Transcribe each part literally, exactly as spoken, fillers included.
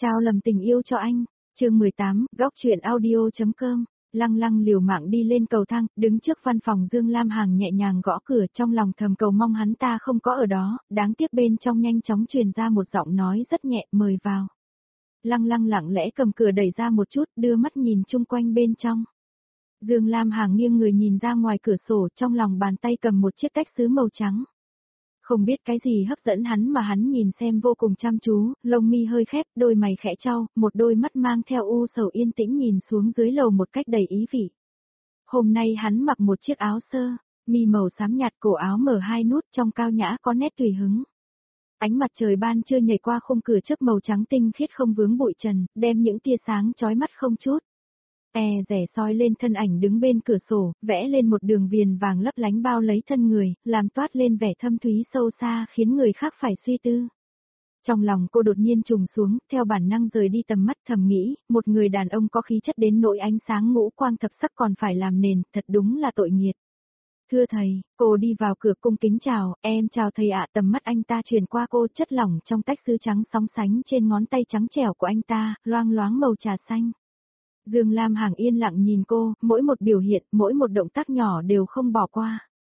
Trao lầm tình yêu cho anh. Chương mười tám, góc chuyện audio.com. Lăng Lăng liều mạng đi lên cầu thang, đứng trước văn phòng Dương Lam Hằng nhẹ nhàng gõ cửa, trong lòng thầm cầu mong hắn ta không có ở đó, đáng tiếc bên trong nhanh chóng truyền ra một giọng nói rất nhẹ, mời vào. Lăng Lăng lặng lẽ cầm cửa đẩy ra một chút, đưa mắt nhìn chung quanh bên trong. Dương Lam Hằng nghiêng người nhìn ra ngoài cửa sổ, trong lòng bàn tay cầm một chiếc tách sứ màu trắng. Không biết cái gì hấp dẫn hắn mà hắn nhìn xem vô cùng chăm chú, lông mi hơi khép, đôi mày khẽ trao, một đôi mắt mang theo u sầu yên tĩnh nhìn xuống dưới lầu một cách đầy ý vị. Hôm nay hắn mặc một chiếc áo sơ, mi màu xám nhạt, cổ áo mở hai nút, trong cao nhã có nét tùy hứng. Ánh mặt trời ban trưa nhảy qua khung cửa trước màu trắng tinh khiết không vướng bụi trần, đem những tia sáng chói mắt không chút. E rẻ soi lên thân ảnh đứng bên cửa sổ, vẽ lên một đường viền vàng lấp lánh bao lấy thân người, làm toát lên vẻ thâm thúy sâu xa khiến người khác phải suy tư. Trong lòng cô đột nhiên trùng xuống, theo bản năng rời đi tầm mắt, thầm nghĩ, một người đàn ông có khí chất đến nỗi ánh sáng ngũ quang thập sắc còn phải làm nền, thật đúng là tội nghiệt. Thưa thầy, cô đi vào cửa cung kính chào, em chào thầy ạ. Tầm mắt anh ta truyền qua cô, chất lỏng trong tách sứ trắng sóng sánh trên ngón tay trắng trẻo của anh ta, loang loáng màu trà xanh. Dương Lam Hằng yên lặng nhìn cô, mỗi một biểu hiện, mỗi một động tác nhỏ đều không bỏ qua.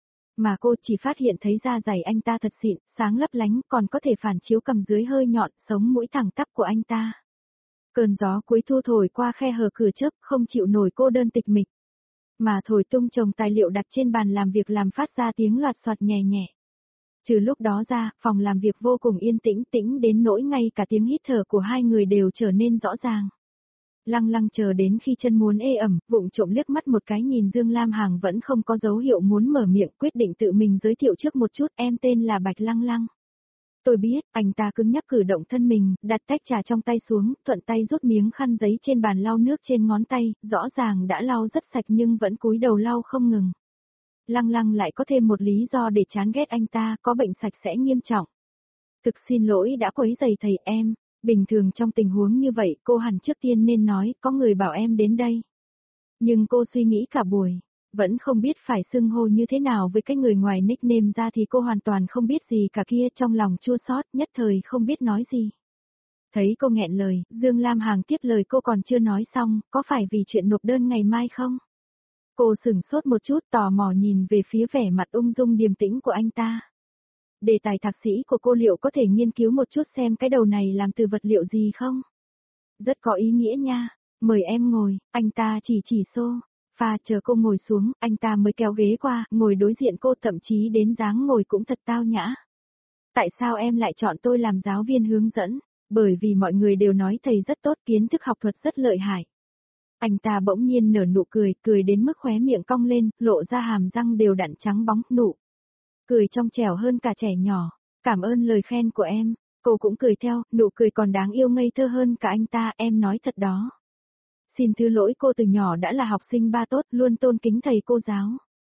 Mà cô chỉ phát hiện thấy da dày anh ta thật xịn, sáng lấp lánh, còn có thể phản chiếu cầm dưới hơi nhọn, sống mũi thẳng tắp của anh ta. Cơn gió cuối thu thổi qua khe hở cửa chớp, không chịu nổi cô đơn tịch mịch. Mà thổi tung chồng tài liệu đặt trên bàn làm việc làm phát ra tiếng loạt soạt nhẹ nhẹ. Trừ lúc đó ra, phòng làm việc vô cùng yên tĩnh, tĩnh đến nỗi ngay cả tiếng hít thở của hai người đều trở nên rõ ràng. Lăng Lăng chờ đến khi chân muốn ê ẩm, vụng trộm liếc mắt một cái nhìn Dương Lam Hằng vẫn không có dấu hiệu muốn mở miệng, quyết định tự mình giới thiệu trước một chút, em tên là Bạch Lăng Lăng. Tôi biết, anh ta cứng nhắc cử động thân mình, đặt tách trà trong tay xuống, thuận tay rút miếng khăn giấy trên bàn lau nước trên ngón tay, rõ ràng đã lau rất sạch nhưng vẫn cúi đầu lau không ngừng. Lăng Lăng lại có thêm một lý do để chán ghét anh ta, có bệnh sạch sẽ nghiêm trọng. Thực xin lỗi đã quấy rầy thầy em. Bình thường trong tình huống như vậy cô hẳn trước tiên nên nói, có người bảo em đến đây. Nhưng cô suy nghĩ cả buổi, vẫn không biết phải xưng hô như thế nào với cái người ngoài nickname ra thì cô hoàn toàn không biết gì cả kia, trong lòng chua xót nhất thời không biết nói gì. Thấy cô nghẹn lời, Dương Lam Hằng tiếp lời cô còn chưa nói xong, có phải vì chuyện nộp đơn ngày mai không? Cô sửng sốt một chút tò mò nhìn về phía vẻ mặt ung dung điềm tĩnh của anh ta. Đề tài thạc sĩ của cô liệu có thể nghiên cứu một chút xem cái đầu này làm từ vật liệu gì không? Rất có ý nghĩa nha, mời em ngồi, anh ta chỉ chỉ xô, pha chờ cô ngồi xuống, anh ta mới kéo ghế qua, ngồi đối diện cô, thậm chí đến dáng ngồi cũng thật tao nhã. Tại sao em lại chọn tôi làm giáo viên hướng dẫn? Bởi vì mọi người đều nói thầy rất tốt, kiến thức học thuật rất lợi hại. Anh ta bỗng nhiên nở nụ cười, cười đến mức khóe miệng cong lên, lộ ra hàm răng đều đặn trắng bóng, nụ cười trong trẻo hơn cả trẻ nhỏ. Cảm ơn lời khen của em. Cô cũng cười theo, nụ cười còn đáng yêu ngây thơ hơn cả anh ta, em nói thật đó. Xin thứ lỗi, cô từ nhỏ đã là học sinh ba tốt, luôn tôn kính thầy cô giáo.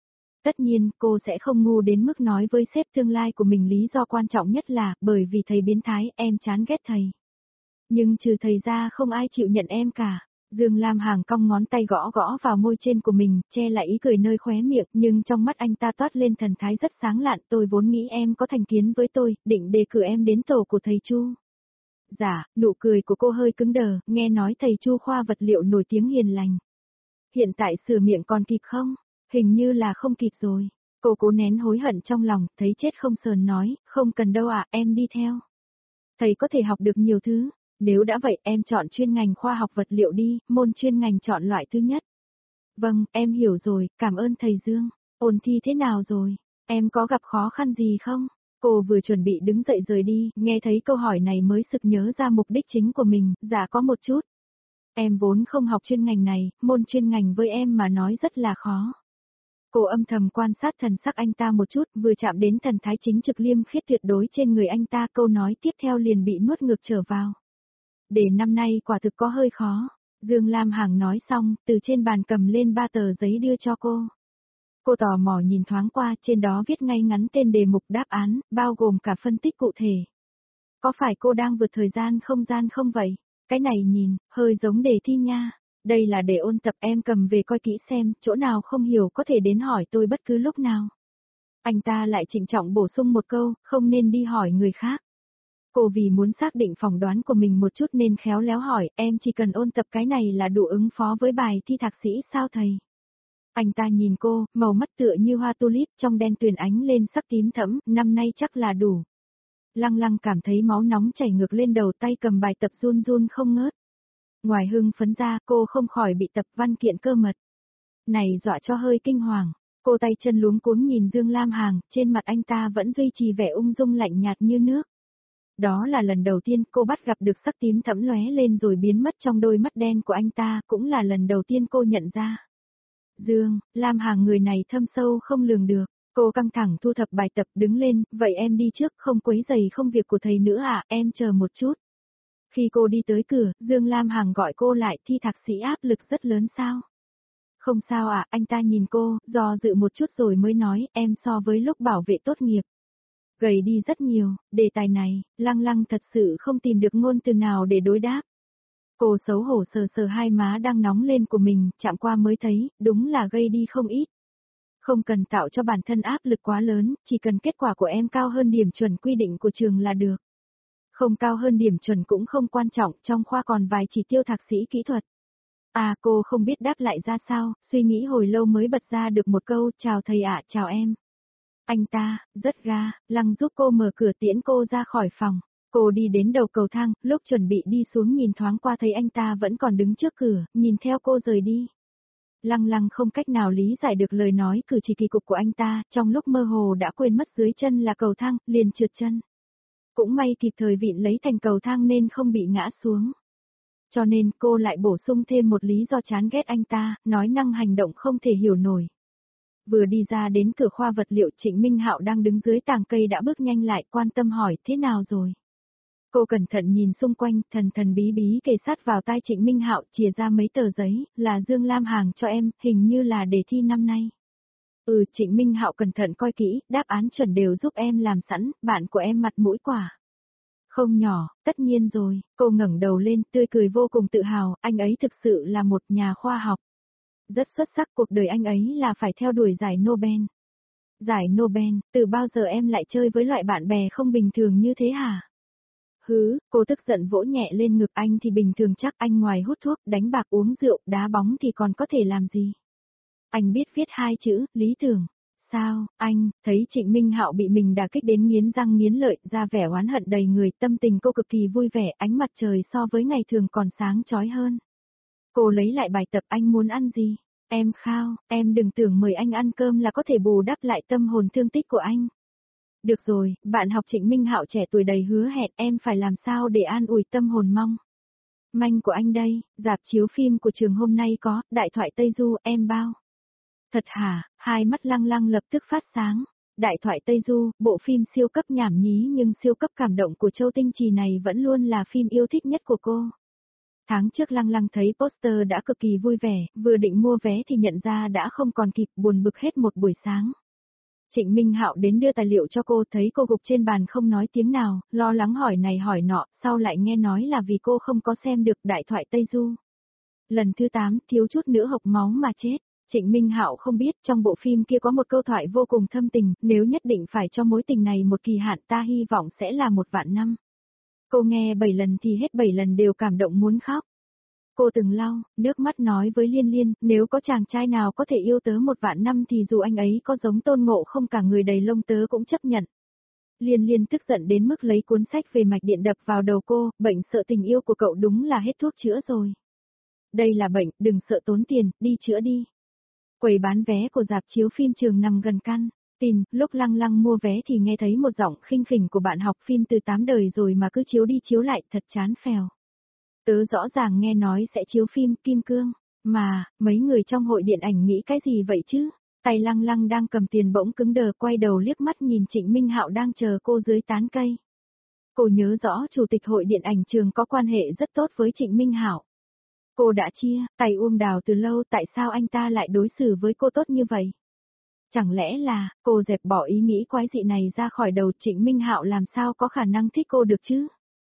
Tất nhiên, cô sẽ không ngu đến mức nói với sếp tương lai của mình lý do quan trọng nhất là, bởi vì thầy biến thái, em chán ghét thầy. Nhưng trừ thầy ra không ai chịu nhận em cả. Dương Lam Hằng cong ngón tay gõ gõ vào môi trên của mình, che lại ý cười nơi khóe miệng, nhưng trong mắt anh ta toát lên thần thái rất sáng lạn. Tôi vốn nghĩ em có thành kiến với tôi, định đề cử em đến tổ của thầy Chu. Dạ, nụ cười của cô hơi cứng đờ, nghe nói thầy Chu khoa vật liệu nổi tiếng hiền lành. Hiện tại sửa miệng còn kịp không? Hình như là không kịp rồi. Cô cố nén hối hận trong lòng, thấy chết không sờn nói, không cần đâu ạ, em đi theo. Thầy có thể học được nhiều thứ. Nếu đã vậy em chọn chuyên ngành khoa học vật liệu đi, môn chuyên ngành chọn loại thứ nhất. Vâng, em hiểu rồi, cảm ơn thầy Dương. Ôn thi thế nào rồi? Em có gặp khó khăn gì không? Cô vừa chuẩn bị đứng dậy rời đi, nghe thấy câu hỏi này mới sực nhớ ra mục đích chính của mình, dạ có một chút. Em vốn không học chuyên ngành này, môn chuyên ngành với em mà nói rất là khó. Cô âm thầm quan sát thần sắc anh ta một chút, vừa chạm đến thần thái chính trực liêm khiết tuyệt đối trên người anh ta, câu nói tiếp theo liền bị nuốt ngược trở vào. Để năm nay quả thực có hơi khó. Dương Lam Hằng nói xong, từ trên bàn cầm lên ba tờ giấy đưa cho cô. Cô tò mò nhìn thoáng qua, trên đó viết ngay ngắn tên đề mục đáp án, bao gồm cả phân tích cụ thể. Có phải cô đang vượt thời gian không gian không vậy? Cái này nhìn, hơi giống đề thi nha. Đây là để ôn tập, em cầm về coi kỹ xem, chỗ nào không hiểu có thể đến hỏi tôi bất cứ lúc nào. Anh ta lại trịnh trọng bổ sung một câu, không nên đi hỏi người khác. Cô vì muốn xác định phỏng đoán của mình một chút nên khéo léo hỏi, em chỉ cần ôn tập cái này là đủ ứng phó với bài thi thạc sĩ sao thầy? Anh ta nhìn cô, màu mắt tựa như hoa tulip trong đen tuyền ánh lên sắc tím thẫm, năm nay chắc là đủ. Lăng Lăng cảm thấy máu nóng chảy ngược lên đầu, tay cầm bài tập run run không ngớt. Ngoài hưng phấn ra, cô không khỏi bị tập văn kiện cơ mật này dọa cho hơi kinh hoàng. Cô tay chân luống cuống nhìn Dương Lam Hằng, trên mặt anh ta vẫn duy trì vẻ ung dung lạnh nhạt như nước. Đó là lần đầu tiên cô bắt gặp được sắc tím thẫm lóe lên rồi biến mất trong đôi mắt đen của anh ta, cũng là lần đầu tiên cô nhận ra. Dương, Lam Hằng người này thâm sâu không lường được. Cô căng thẳng thu thập bài tập đứng lên, vậy em đi trước, không quấy rầy không việc của thầy nữa à, em chờ một chút. Khi cô đi tới cửa, Dương Lam Hằng gọi cô lại, thi thạc sĩ áp lực rất lớn sao? Không sao ạ, à, anh ta nhìn cô, do dự một chút rồi mới nói, em so với lúc bảo vệ tốt nghiệp. Gầy đi rất nhiều, đề tài này, Lăng Lăng thật sự không tìm được ngôn từ nào để đối đáp. Cô xấu hổ sờ sờ hai má đang nóng lên của mình, chạm qua mới thấy, đúng là gây đi không ít. Không cần tạo cho bản thân áp lực quá lớn, chỉ cần kết quả của em cao hơn điểm chuẩn quy định của trường là được. Không cao hơn điểm chuẩn cũng không quan trọng, trong khoa còn vài chỉ tiêu thạc sĩ kỹ thuật. À, cô không biết đáp lại ra sao, suy nghĩ hồi lâu mới bật ra được một câu, chào thầy ạ, chào em. Anh ta, rất ga, Lăng giúp cô mở cửa tiễn cô ra khỏi phòng. Cô đi đến đầu cầu thang, lúc chuẩn bị đi xuống nhìn thoáng qua thấy anh ta vẫn còn đứng trước cửa, nhìn theo cô rời đi. Lăng Lăng không cách nào lý giải được lời nói cử chỉ kỳ cục của anh ta, trong lúc mơ hồ đã quên mất dưới chân là cầu thang, liền trượt chân. Cũng may kịp thời vịn lấy thành cầu thang nên không bị ngã xuống. Cho nên cô lại bổ sung thêm một lý do chán ghét anh ta, nói năng hành động không thể hiểu nổi. Vừa đi ra đến cửa khoa vật liệu, Trịnh Minh Hạo đang đứng dưới tàng cây đã bước nhanh lại, quan tâm hỏi, thế nào rồi? Cô cẩn thận nhìn xung quanh, thần thần bí bí kề sát vào tai Trịnh Minh Hạo, chìa ra mấy tờ giấy, là Dương Lam Hằng cho em, hình như là đề thi năm nay. Ừ, Trịnh Minh Hạo cẩn thận coi kỹ, đáp án chuẩn đều giúp em làm sẵn, bạn của em mặt mũi quả. Không nhỏ, tất nhiên rồi, cô ngẩng đầu lên, tươi cười vô cùng tự hào, anh ấy thực sự là một nhà khoa học. Rất xuất sắc, cuộc đời anh ấy là phải theo đuổi giải Nobel. Giải Nobel, từ bao giờ em lại chơi với loại bạn bè không bình thường như thế hả? Hứ, cô tức giận vỗ nhẹ lên ngực anh thì bình thường chắc, anh ngoài hút thuốc, đánh bạc uống rượu, đá bóng thì còn có thể làm gì? Anh biết viết hai chữ, lý tưởng. Sao, anh, thấy Trịnh Minh Hạo bị mình đả kích đến nghiến răng nghiến lợi, ra vẻ oán hận đầy người, tâm tình cô cực kỳ vui vẻ, ánh mặt trời so với ngày thường còn sáng chói hơn. Cô lấy lại bài tập, anh muốn ăn gì? Em khao, em đừng tưởng mời anh ăn cơm là có thể bù đắp lại tâm hồn thương tích của anh. Được rồi, bạn học Trịnh Minh Hạo trẻ tuổi đầy hứa hẹn, em phải làm sao để an ủi tâm hồn mong manh của anh đây, rạp chiếu phim của trường hôm nay có, Đại thoại Tây Du, em bao. Thật hả, hai mắt Lăng Lăng lập tức phát sáng. Đại thoại Tây Du, bộ phim siêu cấp nhảm nhí nhưng siêu cấp cảm động của Châu Tinh Trì này vẫn luôn là phim yêu thích nhất của cô. Tháng trước Lăng Lăng thấy poster đã cực kỳ vui vẻ, vừa định mua vé thì nhận ra đã không còn kịp, buồn bực hết một buổi sáng. Trịnh Minh Hạo đến đưa tài liệu cho cô, thấy cô gục trên bàn không nói tiếng nào, lo lắng hỏi này hỏi nọ, sau lại nghe nói là vì cô không có xem được Đại thoại Tây Du. Lần thứ tám, thiếu chút nữa hộc máu mà chết. Trịnh Minh Hạo không biết trong bộ phim kia có một câu thoại vô cùng thâm tình, nếu nhất định phải cho mối tình này một kỳ hạn ta hy vọng sẽ là một vạn năm. Cô nghe bảy lần thì hết bảy lần đều cảm động muốn khóc. Cô từng lau, nước mắt nói với Liên Liên, nếu có chàng trai nào có thể yêu tớ một vạn năm thì dù anh ấy có giống Tôn Ngộ không cả người đầy lông tớ cũng chấp nhận. Liên Liên tức giận đến mức lấy cuốn sách về mạch điện đập vào đầu cô, bệnh sợ tình yêu của cậu đúng là hết thuốc chữa rồi. Đây là bệnh, đừng sợ tốn tiền, đi chữa đi. Quầy bán vé của rạp chiếu phim trường nằm gần căn tin, lúc Lăng Lăng mua vé thì nghe thấy một giọng khinh khỉnh của bạn học phim từ tám đời rồi mà cứ chiếu đi chiếu lại, thật chán phèo. Tớ rõ ràng nghe nói sẽ chiếu phim Kim Cương, mà, mấy người trong hội điện ảnh nghĩ cái gì vậy chứ? Tay Lăng Lăng đang cầm tiền bỗng cứng đờ, quay đầu liếc mắt nhìn Trịnh Minh Hạo đang chờ cô dưới tán cây. Cô nhớ rõ chủ tịch hội điện ảnh trường có quan hệ rất tốt với Trịnh Minh Hạo. Cô đã chia tay ôm đào từ lâu, tại sao anh ta lại đối xử với cô tốt như vậy? Chẳng lẽ là, cô dẹp bỏ ý nghĩ quái dị này ra khỏi đầu, Trịnh Minh Hạo làm sao có khả năng thích cô được chứ?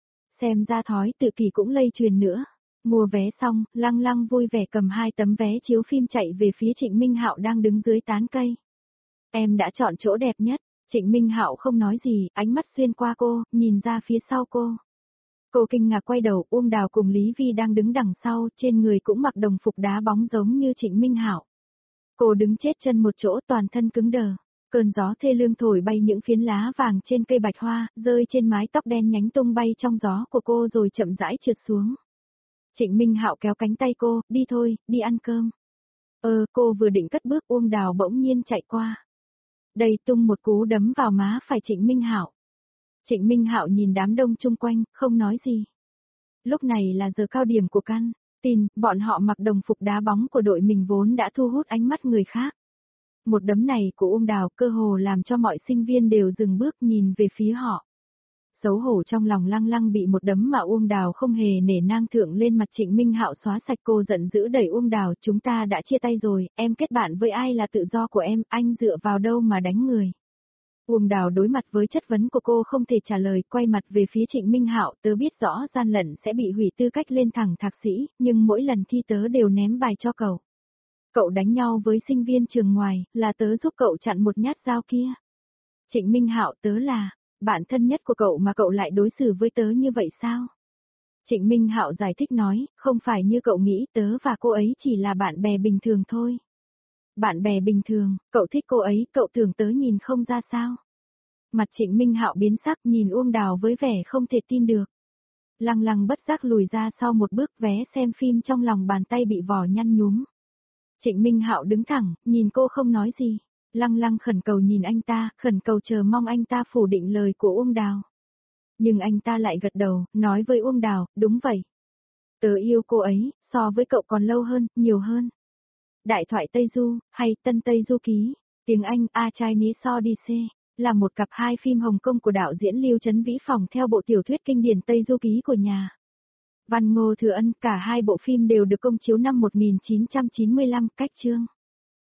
Xem ra thói tự kỷ cũng lây truyền nữa. Mua vé xong, Lăng Lăng vui vẻ cầm hai tấm vé chiếu phim chạy về phía Trịnh Minh Hạo đang đứng dưới tán cây. Em đã chọn chỗ đẹp nhất. Trịnh Minh Hạo không nói gì, ánh mắt xuyên qua cô, nhìn ra phía sau cô. Cô kinh ngạc quay đầu, Uông Đào cùng Lý Vi đang đứng đằng sau, trên người cũng mặc đồng phục đá bóng giống như Trịnh Minh Hạo. Cô đứng chết chân một chỗ, toàn thân cứng đờ. Cơn gió thê lương thổi bay những phiến lá vàng trên cây bạch hoa, rơi trên mái tóc đen nhánh tung bay trong gió của cô rồi chậm rãi trượt xuống. Trịnh Minh Hạo kéo cánh tay cô, đi thôi, đi ăn cơm. Ờ, cô vừa định cất bước, Uông Đào bỗng nhiên chạy qua. Đầy tung một cú đấm vào má phải Trịnh Minh Hạo. Trịnh Minh Hạo nhìn đám đông chung quanh, không nói gì. Lúc này là giờ cao điểm của căn tin, bọn họ mặc đồng phục đá bóng của đội mình vốn đã thu hút ánh mắt người khác. Một đấm này của Uông Đào cơ hồ làm cho mọi sinh viên đều dừng bước nhìn về phía họ. Xấu hổ trong lòng Lăng Lăng bị một đấm mà Uông Đào không hề nể nang thượng lên mặt Trịnh Minh Hạo xóa sạch, cô giận dữ đẩy Uông Đào, chúng ta đã chia tay rồi, em kết bạn với ai là tự do của em, anh dựa vào đâu mà đánh người. Uông Đào đối mặt với chất vấn của cô không thể trả lời, quay mặt về phía Trịnh Minh Hạo, tớ biết rõ gian lận sẽ bị hủy tư cách lên thẳng thạc sĩ, nhưng mỗi lần thi tớ đều ném bài cho cậu. Cậu đánh nhau với sinh viên trường ngoài, là tớ giúp cậu chặn một nhát dao kia. Trịnh Minh Hạo, tớ là bạn thân nhất của cậu mà cậu lại đối xử với tớ như vậy sao? Trịnh Minh Hạo giải thích nói, không phải như cậu nghĩ, tớ và cô ấy chỉ là bạn bè bình thường thôi. Bạn bè bình thường, cậu thích cô ấy, cậu tưởng tớ nhìn không ra sao? Mặt Trịnh Minh Hạo biến sắc, nhìn Uông Đào với vẻ không thể tin được. Lăng Lăng bất giác lùi ra sau một bước, vé xem phim trong lòng bàn tay bị vỏ nhăn nhúm. Trịnh Minh Hạo đứng thẳng, nhìn cô không nói gì. Lăng Lăng khẩn cầu nhìn anh ta, khẩn cầu chờ mong anh ta phủ định lời của Uông Đào. Nhưng anh ta lại gật đầu, nói với Uông Đào, đúng vậy. Tớ yêu cô ấy, so với cậu còn lâu hơn, nhiều hơn. Đại thoại Tây Du, hay Tân Tây Du Ký, tiếng Anh A Chinese Odyssey, là một cặp hai phim Hồng Kông của đạo diễn Lưu Trấn Vĩ phỏng theo bộ tiểu thuyết kinh điển Tây Du Ký của nhà văn Ngô Thừa Ân, cả hai bộ phim đều được công chiếu năm một nghìn chín trăm chín mươi lăm, cách chương.